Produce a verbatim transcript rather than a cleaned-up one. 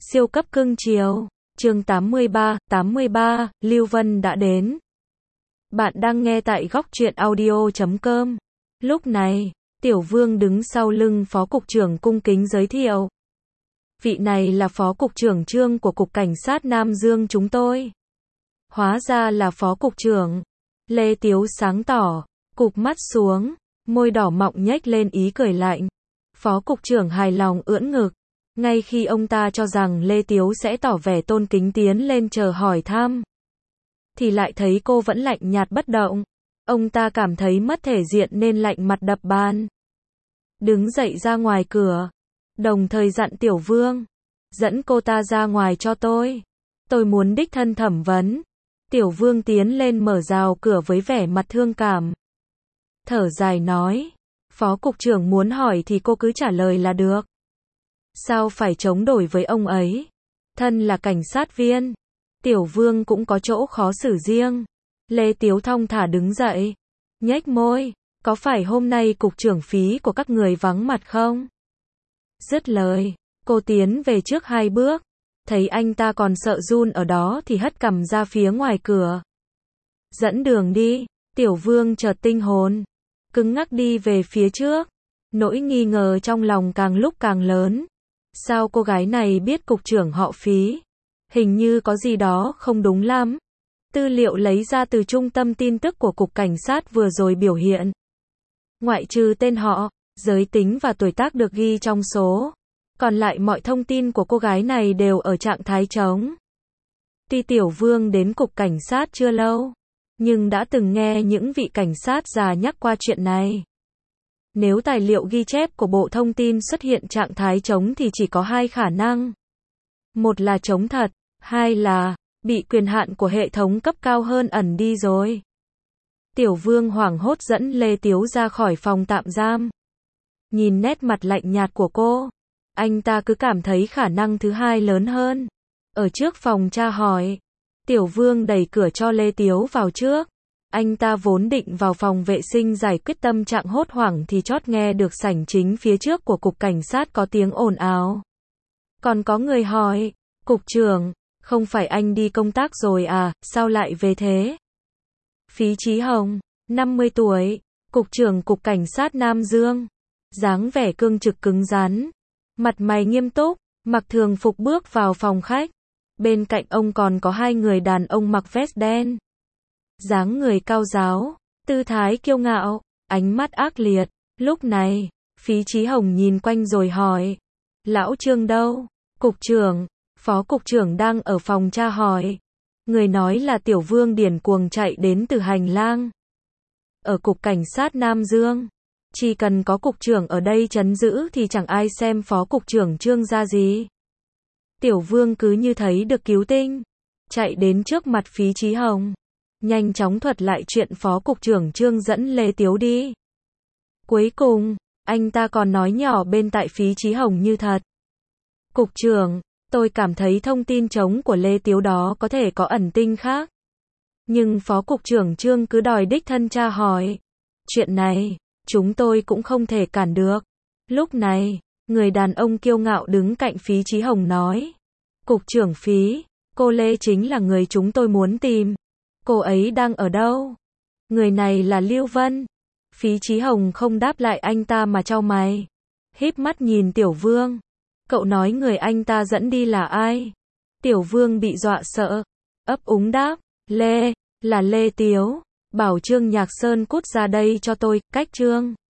Siêu cấp cưng chiều. Chương tám mươi ba, tám mươi ba, Lưu Vân đã đến. Bạn đang nghe tại góc truyện audio chấm com. Lúc này, Tiểu Vương đứng sau lưng Phó Cục trưởng cung kính giới thiệu. Vị này là Phó Cục trưởng Trương của Cục Cảnh sát Nam Dương chúng tôi. Hóa ra là Phó Cục trưởng. Lê Tiếu sáng tỏ, cụp mắt xuống, môi đỏ mọng nhếch lên ý cười lạnh. Phó Cục trưởng hài lòng ưỡn ngực. Ngay khi ông ta cho rằng Lê Tiếu sẽ tỏ vẻ tôn kính tiến lên chờ hỏi thăm, thì lại thấy cô vẫn lạnh nhạt bất động. Ông ta cảm thấy mất thể diện nên lạnh mặt đập bàn. Đứng dậy ra ngoài cửa, đồng thời dặn Tiểu Vương, dẫn cô ta ra ngoài cho tôi. Tôi muốn đích thân thẩm vấn. Tiểu Vương tiến lên mở rào cửa với vẻ mặt thương cảm. Thở dài nói, Phó Cục trưởng muốn hỏi thì cô cứ trả lời là được. Sao phải chống đổi với ông ấy? Thân là cảnh sát viên, Tiểu Vương cũng có chỗ khó xử riêng. Lê Tiếu thong thả đứng dậy, nhếch môi, có phải hôm nay cục trưởng phí của các người vắng mặt không? Dứt lời, cô tiến về trước hai bước, thấy anh ta còn sợ run ở đó thì hất cằm ra phía ngoài cửa. Dẫn đường đi. Tiểu Vương chợt tinh hồn, cứng ngắc đi về phía trước. Nỗi nghi ngờ trong lòng càng lúc càng lớn. Sao cô gái này biết cục trưởng họ Phí? Hình như có gì đó không đúng lắm. Tư liệu lấy ra từ trung tâm tin tức của Cục Cảnh sát vừa rồi biểu hiện. Ngoại trừ tên họ, giới tính và tuổi tác được ghi trong số. Còn lại mọi thông tin của cô gái này đều ở trạng thái trống. Tuy Tiểu Vương đến Cục Cảnh sát chưa lâu, nhưng đã từng nghe những vị cảnh sát già nhắc qua chuyện này. Nếu tài liệu ghi chép của Bộ Thông tin xuất hiện trạng thái trống thì chỉ có hai khả năng. Một là trống thật, hai là bị quyền hạn của hệ thống cấp cao hơn ẩn đi rồi. Tiểu Vương hoảng hốt dẫn Lê Tiếu ra khỏi phòng tạm giam. Nhìn nét mặt lạnh nhạt của cô, anh ta cứ cảm thấy khả năng thứ hai lớn hơn. Ở trước phòng tra hỏi, Tiểu Vương đẩy cửa cho Lê Tiếu vào trước. Anh ta vốn định vào phòng vệ sinh giải quyết tâm trạng hốt hoảng thì chót nghe được sảnh chính phía trước của Cục Cảnh sát có tiếng ồn ào. Còn có người hỏi, Cục trưởng, không phải anh đi công tác rồi à, sao lại về thế? Phí Chí Hồng, năm mươi tuổi, Cục trưởng Cục Cảnh sát Nam Dương. Dáng vẻ cương trực cứng rắn, mặt mày nghiêm túc, mặc thường phục bước vào phòng khách. Bên cạnh ông còn có hai người đàn ông mặc vest đen. Dáng người cao ráo, tư thái kiêu ngạo, ánh mắt ác liệt. Lúc này, Phí Chí Hồng nhìn quanh rồi hỏi, Lão Trương đâu? Cục trưởng, Phó Cục trưởng đang ở phòng tra hỏi. Người nói là Tiểu Vương điển cuồng chạy đến từ hành lang. Ở Cục Cảnh sát Nam Dương, chỉ cần có Cục trưởng ở đây trấn giữ thì chẳng ai xem Phó Cục trưởng Trương ra gì. Tiểu Vương cứ như thấy được cứu tinh, chạy đến trước mặt Phí Chí Hồng, nhanh chóng thuật lại chuyện Phó Cục trưởng Trương dẫn Lê Tiếu đi. Cuối cùng, anh ta còn nói nhỏ bên tai Phí Chí Hồng như thật. Cục trưởng, tôi cảm thấy thông tin trống của Lê Tiếu đó có thể có ẩn tinh khác. Nhưng Phó Cục trưởng Trương cứ đòi đích thân tra hỏi. Chuyện này, chúng tôi cũng không thể cản được. Lúc này, người đàn ông kiêu ngạo đứng cạnh Phí Chí Hồng nói. Cục trưởng Phí, cô Lê chính là người chúng tôi muốn tìm. Cô ấy đang ở đâu? Người này là Lưu Vân. Phí Chí Hồng không đáp lại anh ta mà chau mày, híp mắt nhìn Tiểu Vương. Cậu nói người anh ta dẫn đi là ai? Tiểu Vương bị dọa sợ, ấp úng đáp, Lê, là Lê Tiếu. Bảo Trương Nhạc Sơn cút ra đây cho tôi. Cách Trương